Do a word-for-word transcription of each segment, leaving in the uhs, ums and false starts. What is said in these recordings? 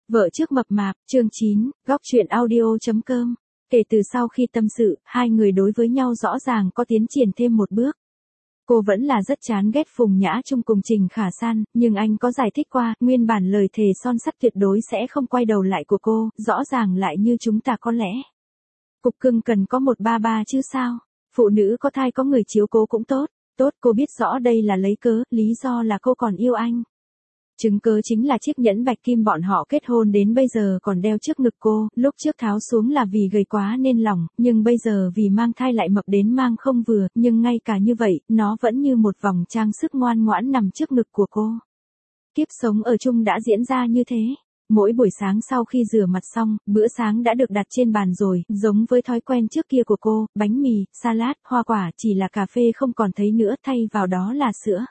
Vợ trước mập mạp, chương chín, góc truyện audio.com. Kể từ sau khi tâm sự, hai người đối với nhau rõ ràng có tiến triển thêm một bước. Cô vẫn là rất chán ghét Phùng Nhã Trung cùng Trình Khả San, nhưng anh có giải thích qua, nguyên bản lời thề son sắt tuyệt đối sẽ không quay đầu lại của cô, rõ ràng lại như chúng ta có lẽ. Cục cưng cần có một ba ba chứ sao, phụ nữ có thai có người chiếu cố cũng tốt, tốt cô biết rõ đây là lấy cớ, lý do là cô còn yêu anh. Chứng cớ chính là chiếc nhẫn bạch kim bọn họ kết hôn đến bây giờ còn đeo trước ngực cô, lúc trước tháo xuống là vì gầy quá nên lỏng, nhưng bây giờ vì mang thai lại mập đến mang không vừa, nhưng ngay cả như vậy, nó vẫn như một vòng trang sức ngoan ngoãn nằm trước ngực của cô. Kiếp sống ở chung đã diễn ra như thế. Mỗi buổi sáng sau khi rửa mặt xong, bữa sáng đã được đặt trên bàn rồi, giống với thói quen trước kia của cô, bánh mì, salad, hoa quả, chỉ là cà phê không còn thấy nữa, thay vào đó là sữa.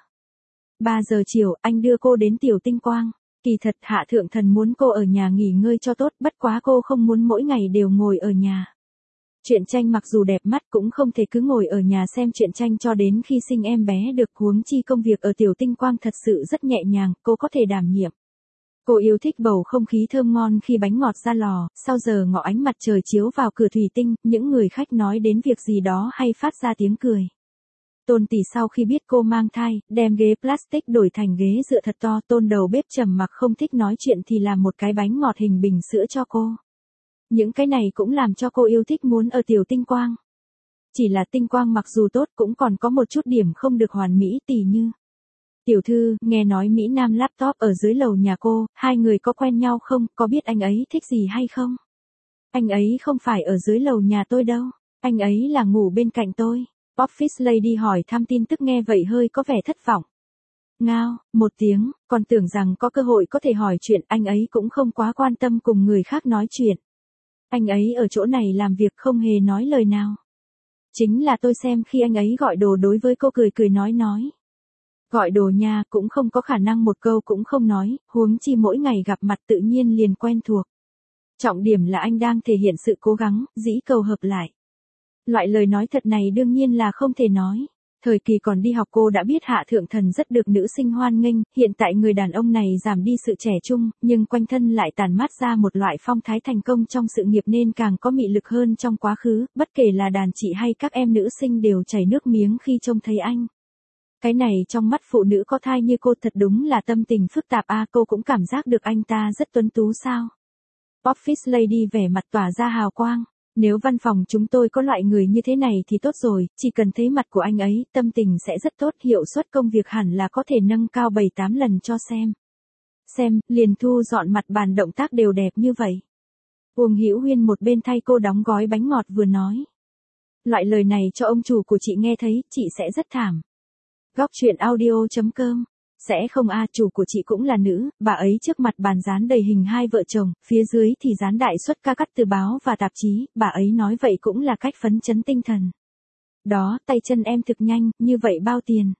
ba giờ chiều, anh đưa cô đến Tiểu Tinh Quang. Kỳ thật Hạ Thượng Thần muốn cô ở nhà nghỉ ngơi cho tốt, bất quá cô không muốn mỗi ngày đều ngồi ở nhà. Truyện tranh mặc dù đẹp mắt cũng không thể cứ ngồi ở nhà xem truyện tranh cho đến khi sinh em bé được, huống chi công việc ở Tiểu Tinh Quang thật sự rất nhẹ nhàng, cô có thể đảm nhiệm. Cô yêu thích bầu không khí thơm ngon khi bánh ngọt ra lò, sau giờ ngọ ánh mặt trời chiếu vào cửa thủy tinh, những người khách nói đến việc gì đó hay phát ra tiếng cười. Tôn Tỷ sau khi biết cô mang thai, đem ghế plastic đổi thành ghế dựa thật to, Tôn đầu bếp trầm mặc không thích nói chuyện thì làm một cái bánh ngọt hình bình sữa cho cô. Những cái này cũng làm cho cô yêu thích muốn ở Tiểu Tinh Quang. Chỉ là Tinh Quang mặc dù tốt cũng còn có một chút điểm không được hoàn mỹ, tỉ như. Tiểu thư, nghe nói Mỹ Nam laptop ở dưới lầu nhà cô, hai người có quen nhau không, có biết anh ấy thích gì hay không? Anh ấy không phải ở dưới lầu nhà tôi đâu, anh ấy là ngủ bên cạnh tôi. Office Lady hỏi thăm tin tức nghe vậy hơi có vẻ thất vọng. Ngao, một tiếng, còn tưởng rằng có cơ hội có thể hỏi chuyện, anh ấy cũng không quá quan tâm cùng người khác nói chuyện. Anh ấy ở chỗ này làm việc không hề nói lời nào. Chính là tôi xem khi anh ấy gọi đồ đối với cô cười cười nói nói. Gọi đồ nha cũng không có khả năng một câu cũng không nói, huống chi mỗi ngày gặp mặt tự nhiên liền quen thuộc. Trọng điểm là anh đang thể hiện sự cố gắng, dĩ cầu hợp lại. Loại lời nói thật này đương nhiên là không thể nói. Thời kỳ còn đi học cô đã biết Hạ Thượng Thần rất được nữ sinh hoan nghênh, hiện tại người đàn ông này giảm đi sự trẻ trung, nhưng quanh thân lại tàn mát ra một loại phong thái thành công trong sự nghiệp nên càng có mị lực hơn trong quá khứ, bất kể là đàn chị hay các em nữ sinh đều chảy nước miếng khi trông thấy anh. Cái này trong mắt phụ nữ có thai như cô thật đúng là tâm tình phức tạp a, à, cô cũng cảm giác được anh ta rất tuấn tú sao. Office Lady vẻ mặt tỏa ra hào quang. Nếu văn phòng chúng tôi có loại người như thế này thì tốt rồi, chỉ cần thấy mặt của anh ấy, tâm tình sẽ rất tốt, hiệu suất công việc hẳn là có thể nâng cao bảy tám lần cho xem. Xem, liền thu dọn mặt bàn động tác đều đẹp như vậy. Uông Hữu Huyên một bên thay cô đóng gói bánh ngọt vừa nói. Loại lời này cho ông chủ của chị nghe thấy, chị sẽ rất thảm. Góc truyện audio.com. Sẽ không a, chủ của chị cũng là nữ, bà ấy trước mặt bàn dán đầy hình hai vợ chồng, phía dưới thì dán đại suất ca cắt từ báo và tạp chí, bà ấy nói vậy cũng là cách phấn chấn tinh thần. Đó, tay chân em thực nhanh, như vậy bao tiền?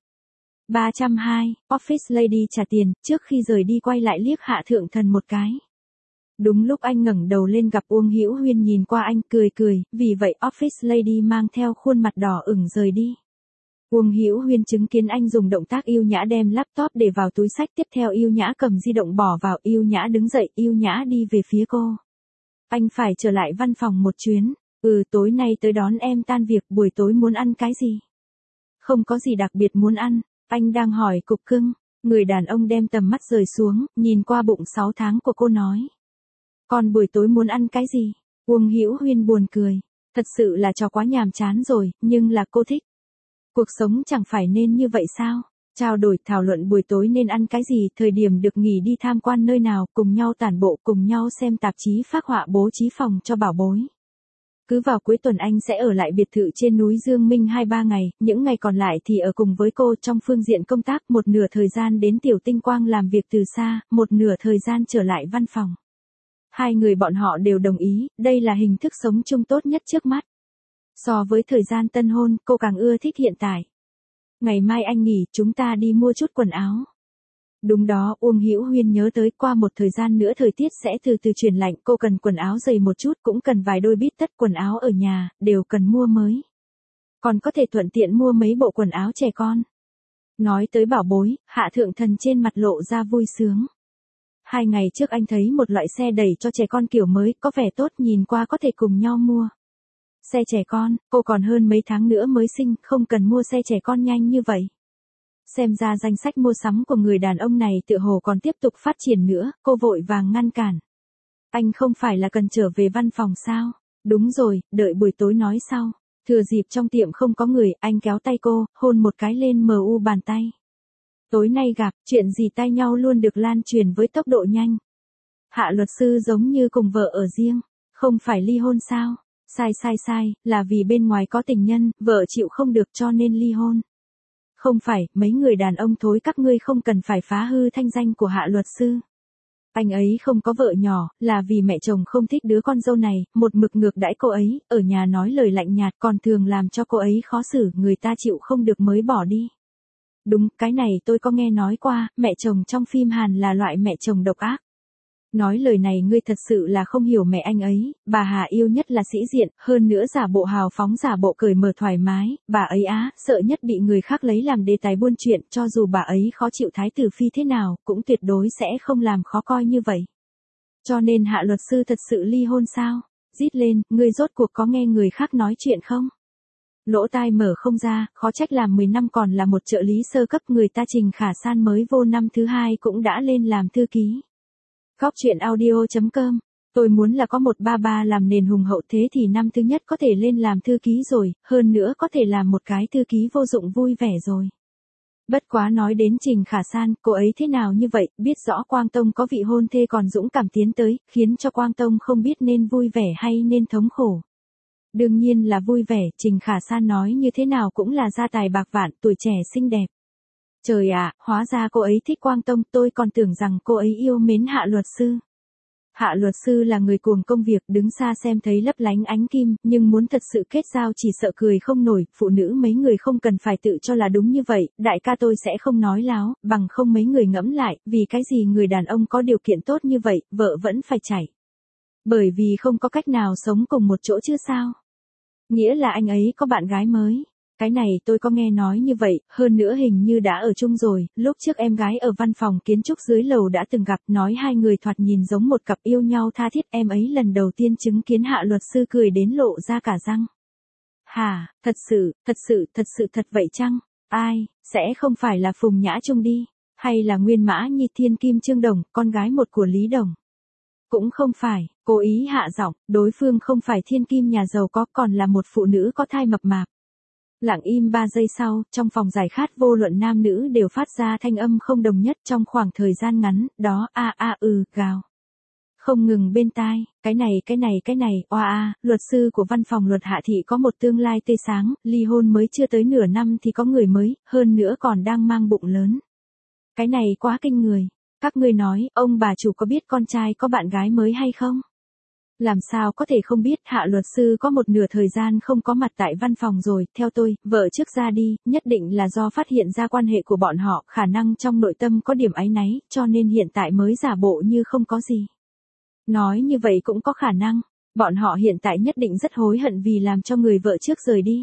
ba trăm hai, Office Lady trả tiền, trước khi rời đi quay lại liếc Hạ Thượng Thần một cái. Đúng lúc anh ngẩng đầu lên gặp Uông Hữu Huyên nhìn qua anh cười cười, vì vậy Office Lady mang theo khuôn mặt đỏ ửng rời đi. Uông Hữu Huyên chứng kiến anh dùng động tác yêu nhã đem laptop để vào túi xách, tiếp theo yêu nhã cầm di động bỏ vào, yêu nhã đứng dậy, yêu nhã đi về phía cô. Anh phải trở lại văn phòng một chuyến, ừ tối nay tới đón em tan việc, buổi tối muốn ăn cái gì? Không có gì đặc biệt muốn ăn, anh đang hỏi cục cưng, người đàn ông đem tầm mắt rời xuống, nhìn qua bụng sáu tháng của cô nói. Còn buổi tối muốn ăn cái gì? Uông Hữu Huyên buồn cười, thật sự là trò quá nhàm chán rồi, nhưng là cô thích. Cuộc sống chẳng phải nên như vậy sao? Trao đổi thảo luận buổi tối nên ăn cái gì, thời điểm được nghỉ đi tham quan nơi nào, cùng nhau tản bộ, cùng nhau xem tạp chí phác họa, bố trí phòng cho bảo bối. Cứ vào cuối tuần anh sẽ ở lại biệt thự trên núi Dương Minh hai ba ngày, những ngày còn lại thì ở cùng với cô trong phương diện công tác, một nửa thời gian đến Tiểu Tinh Quang làm việc từ xa, một nửa thời gian trở lại văn phòng. Hai người bọn họ đều đồng ý, đây là hình thức sống chung tốt nhất trước mắt. So với thời gian tân hôn, cô càng ưa thích hiện tại. Ngày mai anh nghỉ, chúng ta đi mua chút quần áo. Đúng đó, Uông Hữu Huyên nhớ tới, qua một thời gian nữa thời tiết sẽ từ từ chuyển lạnh, cô cần quần áo dày một chút, cũng cần vài đôi bít tất, quần áo ở nhà, đều cần mua mới. Còn có thể thuận tiện mua mấy bộ quần áo trẻ con. Nói tới bảo bối, Hạ Thượng Thần trên mặt lộ ra vui sướng. Hai ngày trước anh thấy một loại xe đẩy cho trẻ con kiểu mới, có vẻ tốt, nhìn qua có thể cùng nhau mua. Xe trẻ con, cô còn hơn mấy tháng nữa mới sinh, không cần mua xe trẻ con nhanh như vậy. Xem ra danh sách mua sắm của người đàn ông này tựa hồ còn tiếp tục phát triển nữa, cô vội vàng ngăn cản. Anh không phải là cần trở về văn phòng sao? Đúng rồi, đợi buổi tối nói sau. Thừa dịp trong tiệm không có người, anh kéo tay cô, hôn một cái lên mờ u bàn tay. Tối nay gặp, chuyện gì tay nhau luôn được lan truyền với tốc độ nhanh. Hạ luật sư giống như cùng vợ ở riêng, không phải ly hôn sao? Sai sai sai, là vì bên ngoài có tình nhân, vợ chịu không được cho nên ly hôn. Không phải, mấy người đàn ông thối các ngươi không cần phải phá hư thanh danh của hạ luật sư. Anh ấy không có vợ nhỏ, là vì mẹ chồng không thích đứa con dâu này, một mực ngược đãi cô ấy, ở nhà nói lời lạnh nhạt còn thường làm cho cô ấy khó xử, người ta chịu không được mới bỏ đi. Đúng, cái này tôi có nghe nói qua, mẹ chồng trong phim Hàn là loại mẹ chồng độc ác. Nói lời này ngươi thật sự là không hiểu mẹ anh ấy, bà Hà yêu nhất là sĩ diện, hơn nữa giả bộ hào phóng giả bộ cởi mở thoải mái, bà ấy á, sợ nhất bị người khác lấy làm đề tài buôn chuyện, cho dù bà ấy khó chịu thái tử phi thế nào, cũng tuyệt đối sẽ không làm khó coi như vậy. Cho nên hạ luật sư thật sự ly hôn sao? Rít lên, ngươi rốt cuộc có nghe người khác nói chuyện không? Lỗ tai mở không ra, khó trách làm mười năm còn là một trợ lý sơ cấp, người ta Trình Khả San mới vô năm thứ hai cũng đã lên làm thư ký. Góc chuyện audio chấm com. Tôi muốn là có một ba ba làm nền hùng hậu, thế thì năm thứ nhất có thể lên làm thư ký rồi, hơn nữa có thể làm một cái thư ký vô dụng vui vẻ rồi. Bất quá nói đến Trình Khả San, cô ấy thế nào như vậy, biết rõ Quang Tông có vị hôn thê còn dũng cảm tiến tới, khiến cho Quang Tông không biết nên vui vẻ hay nên thống khổ. Đương nhiên là vui vẻ, Trình Khả San nói như thế nào cũng là gia tài bạc vạn, tuổi trẻ xinh đẹp. Trời ạ, hóa ra cô ấy thích Quang Tông, tôi còn tưởng rằng cô ấy yêu mến hạ luật sư. Hạ luật sư là người cuồng công việc, đứng xa xem thấy lấp lánh ánh kim, nhưng muốn thật sự kết giao chỉ sợ cười không nổi, phụ nữ mấy người không cần phải tự cho là đúng như vậy, đại ca tôi sẽ không nói láo, bằng không mấy người ngẫm lại, vì cái gì người đàn ông có điều kiện tốt như vậy, vợ vẫn phải chảy. Bởi vì không có cách nào sống cùng một chỗ chứ sao? Nghĩa là anh ấy có bạn gái mới. Cái này tôi có nghe nói như vậy, hơn nữa hình như đã ở chung rồi, lúc trước em gái ở văn phòng kiến trúc dưới lầu đã từng gặp, nói hai người thoạt nhìn giống một cặp yêu nhau tha thiết, em ấy lần đầu tiên chứng kiến hạ luật sư cười đến lộ ra cả răng. Hả, thật sự, thật sự, thật sự thật vậy chăng? Ai, sẽ không phải là Phùng Nhã Trung đi, hay là Nguyên Mã Nhi Thiên Kim Trương Đồng, con gái một của Lý Đồng? Cũng không phải, cố ý hạ giọng, đối phương không phải thiên kim nhà giàu có, còn là một phụ nữ có thai mập mạp. Lặng im ba giây sau, trong phòng giải khát vô luận nam nữ đều phát ra thanh âm không đồng nhất trong khoảng thời gian ngắn, đó a a ừ, gào. Không ngừng bên tai, cái này cái này cái này, oa a, luật sư của văn phòng luật Hạ Thị có một tương lai tươi sáng, ly hôn mới chưa tới nửa năm thì có người mới, hơn nữa còn đang mang bụng lớn. Cái này quá kinh người. Các ngươi nói, ông bà chủ có biết con trai có bạn gái mới hay không? Làm sao có thể không biết, hạ luật sư có một nửa thời gian không có mặt tại văn phòng rồi, theo tôi, vợ trước ra đi, nhất định là do phát hiện ra quan hệ của bọn họ, khả năng trong nội tâm có điểm áy náy, cho nên hiện tại mới giả bộ như không có gì. Nói như vậy cũng có khả năng, bọn họ hiện tại nhất định rất hối hận vì làm cho người vợ trước rời đi.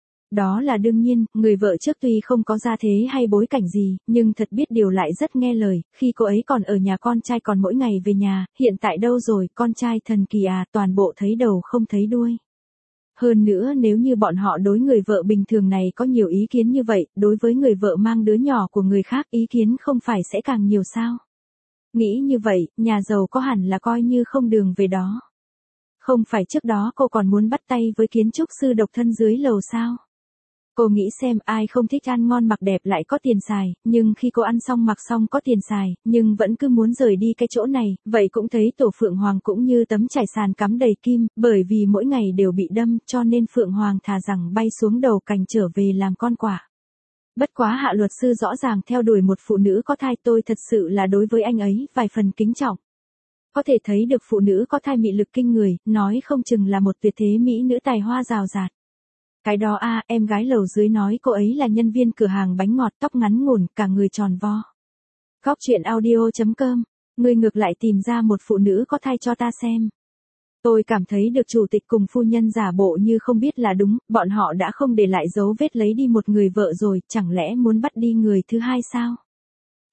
Đó là đương nhiên, người vợ trước tuy không có gia thế hay bối cảnh gì, nhưng thật biết điều lại rất nghe lời, khi cô ấy còn ở nhà con trai còn mỗi ngày về nhà, hiện tại đâu rồi, con trai thần kỳ à, toàn bộ thấy đầu không thấy đuôi. Hơn nữa nếu như bọn họ đối người vợ bình thường này có nhiều ý kiến như vậy, đối với người vợ mang đứa nhỏ của người khác ý kiến không phải sẽ càng nhiều sao? Nghĩ như vậy, nhà giàu có hẳn là coi như không đường về đó. Không phải trước đó cô còn muốn bắt tay với kiến trúc sư độc thân dưới lầu sao? Cô nghĩ xem ai không thích ăn ngon mặc đẹp lại có tiền xài, nhưng khi cô ăn xong mặc xong có tiền xài, nhưng vẫn cứ muốn rời đi cái chỗ này, vậy cũng thấy tổ Phượng Hoàng cũng như tấm trải sàn cắm đầy kim, bởi vì mỗi ngày đều bị đâm, cho nên Phượng Hoàng thà rằng bay xuống đầu cành trở về làm con quả. Bất quá hạ luật sư rõ ràng theo đuổi một phụ nữ có thai, tôi thật sự là đối với anh ấy vài phần kính trọng. Có thể thấy được phụ nữ có thai mị lực kinh người, nói không chừng là một tuyệt thế mỹ nữ tài hoa rào rạt. Cái đó a, à, em gái lầu dưới nói cô ấy là nhân viên cửa hàng bánh ngọt, tóc ngắn ngủn, cả người tròn vo. Góc chuyện audio chấm com, người ngược lại tìm ra một phụ nữ có thai cho ta xem. Tôi cảm thấy được chủ tịch cùng phu nhân giả bộ như không biết là đúng, bọn họ đã không để lại dấu vết lấy đi một người vợ rồi, chẳng lẽ muốn bắt đi người thứ hai sao?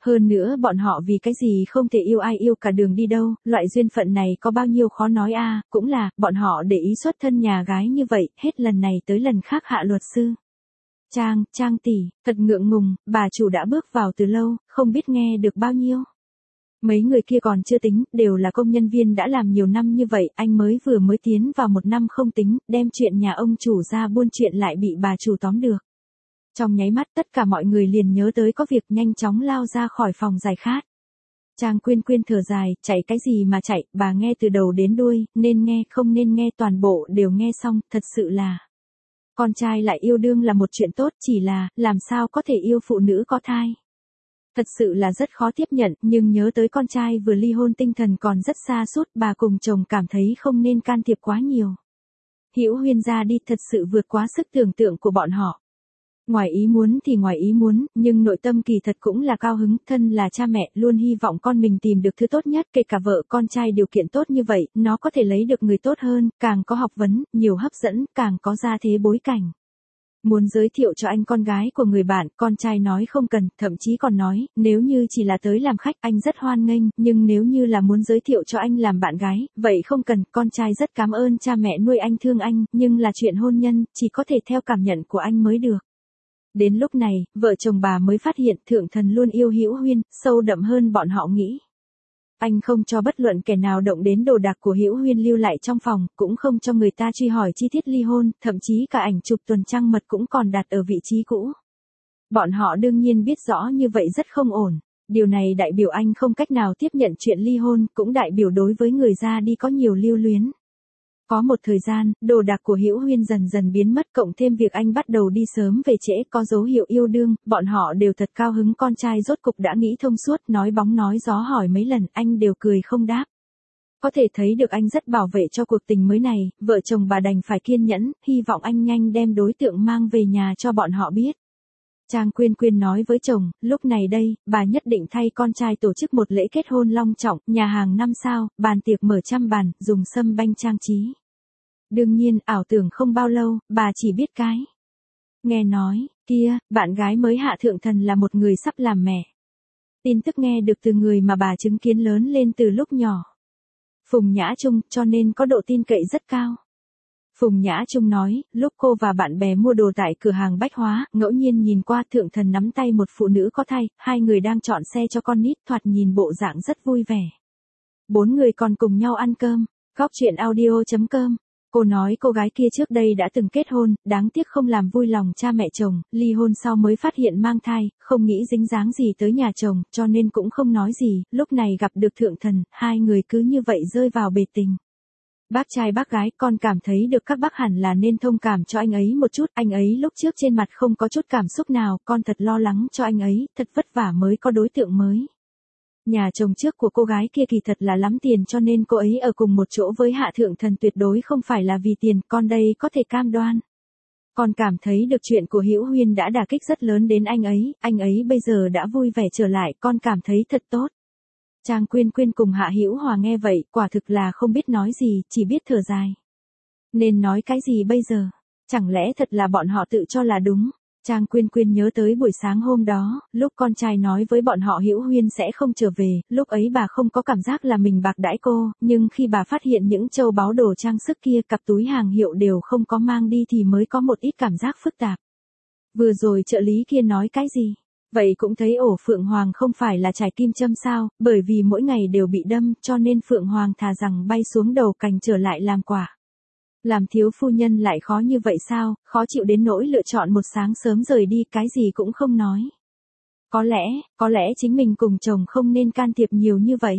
Hơn nữa bọn họ vì cái gì không thể yêu ai yêu cả đường đi đâu, loại duyên phận này có bao nhiêu khó nói a, cũng là, bọn họ để ý xuất thân nhà gái như vậy, hết lần này tới lần khác hạ luật sư. Trang, Trang tỷ, thật ngượng ngùng, bà chủ đã bước vào từ lâu, không biết nghe được bao nhiêu. Mấy người kia còn chưa tính, đều là công nhân viên đã làm nhiều năm như vậy, anh mới vừa mới tiến vào một năm không tính, đem chuyện nhà ông chủ ra buôn chuyện lại bị bà chủ tóm được. Trong nháy mắt tất cả mọi người liền nhớ tới có việc nhanh chóng lao ra khỏi phòng giải khát. Trang Quyên Quyên thở dài, chạy cái gì mà chạy, bà nghe từ đầu đến đuôi, nên nghe không nên nghe toàn bộ đều nghe xong, thật sự là. Con trai lại yêu đương là một chuyện tốt, chỉ là, làm sao có thể yêu phụ nữ có thai. Thật sự là rất khó tiếp nhận, nhưng nhớ tới con trai vừa ly hôn tinh thần còn rất xa sút, bà cùng chồng cảm thấy không nên can thiệp quá nhiều. Hữu Huyên ra đi thật sự vượt quá sức tưởng tượng của bọn họ. Ngoài ý muốn thì ngoài ý muốn, nhưng nội tâm kỳ thật cũng là cao hứng, thân là cha mẹ luôn hy vọng con mình tìm được thứ tốt nhất, kể cả vợ con trai điều kiện tốt như vậy, nó có thể lấy được người tốt hơn, càng có học vấn, nhiều hấp dẫn, càng có gia thế bối cảnh. Muốn giới thiệu cho anh con gái của người bạn, con trai nói không cần, thậm chí còn nói, nếu như chỉ là tới làm khách anh rất hoan nghênh, nhưng nếu như là muốn giới thiệu cho anh làm bạn gái, vậy không cần, con trai rất cảm ơn cha mẹ nuôi anh thương anh, nhưng là chuyện hôn nhân, chỉ có thể theo cảm nhận của anh mới được. Đến lúc này, vợ chồng bà mới phát hiện Thượng Thần luôn yêu Hữu Huyên, sâu đậm hơn bọn họ nghĩ. Anh không cho bất luận kẻ nào động đến đồ đạc của Hữu Huyên lưu lại trong phòng, cũng không cho người ta truy hỏi chi tiết ly hôn, thậm chí cả ảnh chụp tuần trăng mật cũng còn đặt ở vị trí cũ. Bọn họ đương nhiên biết rõ như vậy rất không ổn. Điều này đại biểu anh không cách nào tiếp nhận chuyện ly hôn, cũng đại biểu đối với người ra đi có nhiều lưu luyến. Có một thời gian, đồ đạc của Hữu Huyên dần dần biến mất, cộng thêm việc anh bắt đầu đi sớm về trễ có dấu hiệu yêu đương, bọn họ đều thật cao hứng, con trai rốt cục đã nghĩ thông suốt, nói bóng nói gió hỏi mấy lần, anh đều cười không đáp. Có thể thấy được anh rất bảo vệ cho cuộc tình mới này, vợ chồng bà đành phải kiên nhẫn, hy vọng anh nhanh đem đối tượng mang về nhà cho bọn họ biết. Trang Quyên Quyên nói với chồng, lúc này đây, bà nhất định thay con trai tổ chức một lễ kết hôn long trọng, nhà hàng năm sao, bàn tiệc mở trăm bàn, dùng sâm banh trang trí. Đương nhiên, ảo tưởng không bao lâu, bà chỉ biết cái. Nghe nói, kia, bạn gái mới hạ Thượng Thần là một người sắp làm mẹ. Tin tức nghe được từ người mà bà chứng kiến lớn lên từ lúc nhỏ. Phùng Nhã Trung, cho nên có độ tin cậy rất cao. Phùng Nhã Trung nói, lúc cô và bạn bè mua đồ tại cửa hàng bách hóa, ngẫu nhiên nhìn qua Thượng Thần nắm tay một phụ nữ có thai, hai người đang chọn xe cho con nít, thoạt nhìn bộ dạng rất vui vẻ. Bốn người còn cùng nhau ăn cơm. Góc chuyện audio chấm com. Cô nói cô gái kia trước đây đã từng kết hôn, đáng tiếc không làm vui lòng cha mẹ chồng, ly hôn sau mới phát hiện mang thai, không nghĩ dính dáng gì tới nhà chồng, cho nên cũng không nói gì, lúc này gặp được Thượng Thần, hai người cứ như vậy rơi vào bể tình. Bác trai bác gái, con cảm thấy được các bác hẳn là nên thông cảm cho anh ấy một chút, anh ấy lúc trước trên mặt không có chút cảm xúc nào, con thật lo lắng cho anh ấy, thật vất vả mới có đối tượng mới. Nhà chồng trước của cô gái kia kỳ thật là lắm tiền cho nên cô ấy ở cùng một chỗ với Hạ Thượng Thần tuyệt đối không phải là vì tiền, con đây có thể cam đoan. Con cảm thấy được chuyện của Hữu Huyên đã đả kích rất lớn đến anh ấy, anh ấy bây giờ đã vui vẻ trở lại, con cảm thấy thật tốt. Trang Quyên Quyên cùng Hạ Hữu Hòa nghe vậy, quả thực là không biết nói gì, chỉ biết thở dài. Nên nói cái gì bây giờ? Chẳng lẽ thật là bọn họ tự cho là đúng? Trang Quyên Quyên nhớ tới buổi sáng hôm đó, lúc con trai nói với bọn họ Hữu Huyên sẽ không trở về, lúc ấy bà không có cảm giác là mình bạc đãi cô, nhưng khi bà phát hiện những châu báu đồ trang sức kia, cặp túi hàng hiệu đều không có mang đi thì mới có một ít cảm giác phức tạp. Vừa rồi trợ lý kia nói cái gì? Vậy cũng thấy ổ Phượng Hoàng không phải là trải kim châm sao, bởi vì mỗi ngày đều bị đâm, cho nên Phượng Hoàng thà rằng bay xuống đầu cành trở lại làm quả. Làm thiếu phu nhân lại khó như vậy sao, khó chịu đến nỗi lựa chọn một sáng sớm rời đi, cái gì cũng không nói. Có lẽ, có lẽ chính mình cùng chồng không nên can thiệp nhiều như vậy.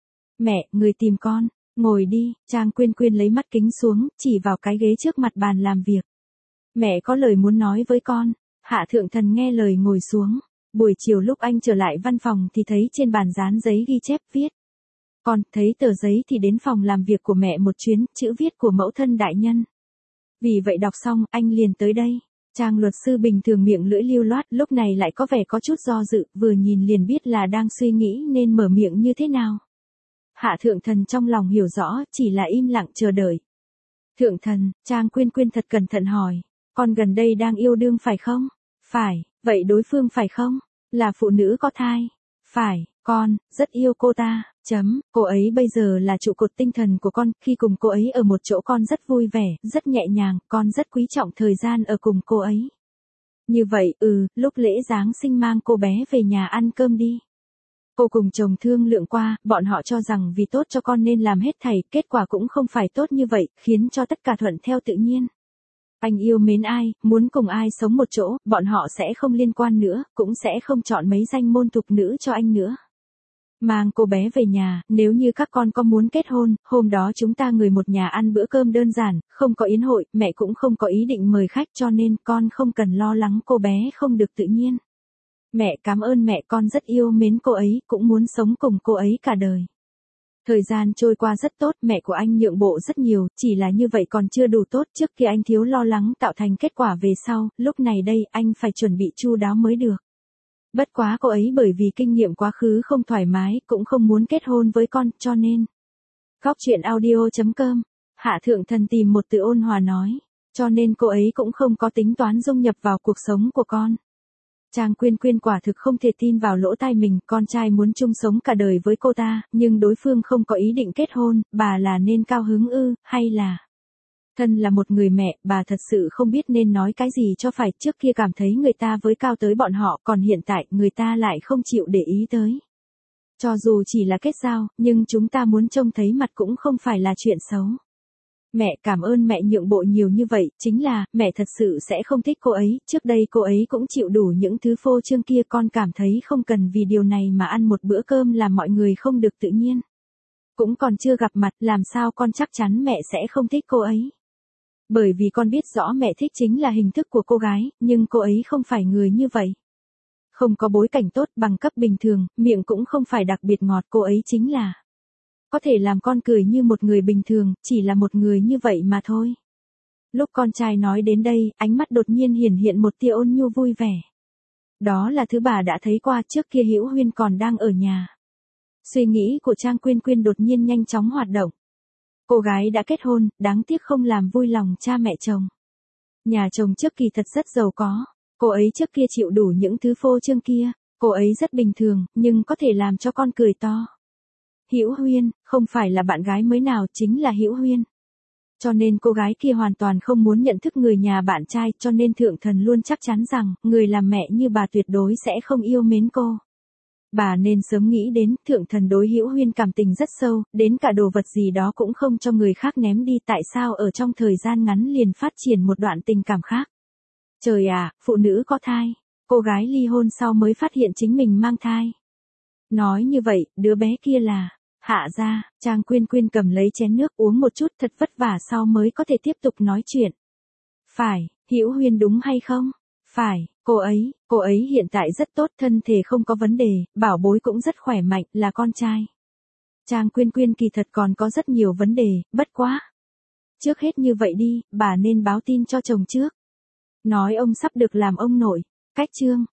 Mẹ, người tìm con, ngồi đi, Trang Quyên Quyên lấy mắt kính xuống, chỉ vào cái ghế trước mặt bàn làm việc. Mẹ có lời muốn nói với con. Hạ Thượng Thần nghe lời ngồi xuống. Buổi chiều lúc anh trở lại văn phòng thì thấy trên bàn dán giấy ghi chép viết. Con, thấy tờ giấy thì đến phòng làm việc của mẹ một chuyến, chữ viết của mẫu thân đại nhân. Vì vậy đọc xong, anh liền tới đây. Trang luật sư bình thường miệng lưỡi lưu loát, lúc này lại có vẻ có chút do dự, vừa nhìn liền biết là đang suy nghĩ nên mở miệng như thế nào. Hạ Thượng Thần trong lòng hiểu rõ, chỉ là im lặng chờ đợi. Thượng Thần, Trang Quyên Quyên thật cẩn thận hỏi. Con gần đây đang yêu đương phải không? Phải, vậy đối phương phải không? Là phụ nữ có thai? Phải, con, rất yêu cô ta, chấm, cô ấy bây giờ là trụ cột tinh thần của con, khi cùng cô ấy ở một chỗ con rất vui vẻ, rất nhẹ nhàng, con rất quý trọng thời gian ở cùng cô ấy. Như vậy, ừ, lúc lễ Giáng sinh mang cô bé về nhà ăn cơm đi. Cô cùng chồng thương lượng qua, bọn họ cho rằng vì tốt cho con nên làm hết thảy, kết quả cũng không phải tốt như vậy, khiến cho tất cả thuận theo tự nhiên. Anh yêu mến ai, muốn cùng ai sống một chỗ, bọn họ sẽ không liên quan nữa, cũng sẽ không chọn mấy danh môn tục nữ cho anh nữa. Mang cô bé về nhà, nếu như các con có muốn kết hôn, hôm đó chúng ta người một nhà ăn bữa cơm đơn giản, không có yến hội, mẹ cũng không có ý định mời khách cho nên con không cần lo lắng cô bé không được tự nhiên. Mẹ cảm ơn mẹ, con rất yêu mến cô ấy, cũng muốn sống cùng cô ấy cả đời. Thời gian trôi qua rất tốt, mẹ của anh nhượng bộ rất nhiều, chỉ là như vậy còn chưa đủ tốt, trước kia anh thiếu lo lắng tạo thành kết quả về sau, lúc này đây anh phải chuẩn bị chu đáo mới được. Bất quá cô ấy bởi vì kinh nghiệm quá khứ không thoải mái, cũng không muốn kết hôn với con, cho nên. Góc chuyện audio chấm com, Hạ Thượng Thần tìm một từ ôn hòa nói, cho nên cô ấy cũng không có tính toán dung nhập vào cuộc sống của con. Trang Quyên Quyên quả thực không thể tin vào lỗ tai mình, con trai muốn chung sống cả đời với cô ta, nhưng đối phương không có ý định kết hôn, bà là nên cao hứng ư, hay là... Thân là một người mẹ, bà thật sự không biết nên nói cái gì cho phải, trước kia cảm thấy người ta với cao tới bọn họ, còn hiện tại người ta lại không chịu để ý tới. Cho dù chỉ là kết giao, nhưng chúng ta muốn trông thấy mặt cũng không phải là chuyện xấu. Mẹ cảm ơn mẹ nhượng bộ nhiều như vậy, chính là, mẹ thật sự sẽ không thích cô ấy, trước đây cô ấy cũng chịu đủ những thứ phô trương kia, con cảm thấy không cần vì điều này mà ăn một bữa cơm làm mọi người không được tự nhiên. Cũng còn chưa gặp mặt, làm sao con chắc chắn mẹ sẽ không thích cô ấy. Bởi vì con biết rõ mẹ thích chính là hình thức của cô gái, nhưng cô ấy không phải người như vậy. Không có bối cảnh tốt, bằng cấp bình thường, miệng cũng không phải đặc biệt ngọt, cô ấy chính là có thể làm con cười như một người bình thường, chỉ là một người như vậy mà thôi. Lúc con trai nói đến đây, ánh mắt đột nhiên hiển hiện một tia ôn nhu vui vẻ. Đó là thứ bà đã thấy qua trước kia Hữu Huyên còn đang ở nhà. Suy nghĩ của Trang Quyên Quyên đột nhiên nhanh chóng hoạt động. Cô gái đã kết hôn, đáng tiếc không làm vui lòng cha mẹ chồng. Nhà chồng trước kỳ thật rất giàu có, cô ấy trước kia chịu đủ những thứ phô trương kia, cô ấy rất bình thường, nhưng có thể làm cho con cười to. Hữu Huyên, không phải là bạn gái mới nào, chính là Hữu Huyên. Cho nên cô gái kia hoàn toàn không muốn nhận thức người nhà bạn trai, cho nên Thượng Thần luôn chắc chắn rằng, người làm mẹ như bà tuyệt đối sẽ không yêu mến cô. Bà nên sớm nghĩ đến, Thượng Thần đối Hữu Huyên cảm tình rất sâu, đến cả đồ vật gì đó cũng không cho người khác ném đi, tại sao ở trong thời gian ngắn liền phát triển một đoạn tình cảm khác. Trời à, phụ nữ có thai, cô gái ly hôn sau mới phát hiện chính mình mang thai. Nói như vậy, đứa bé kia là... Hạ ra, Trang Quyên Quyên cầm lấy chén nước uống một chút, thật vất vả sau mới có thể tiếp tục nói chuyện. Phải, Hữu Huyên đúng hay không? Phải, cô ấy, cô ấy hiện tại rất tốt, thân thể không có vấn đề, bảo bối cũng rất khỏe mạnh, là con trai. Trang Quyên Quyên kỳ thật còn có rất nhiều vấn đề, bất quá. Trước hết như vậy đi, bà nên báo tin cho chồng trước. Nói ông sắp được làm ông nội. Cách chương.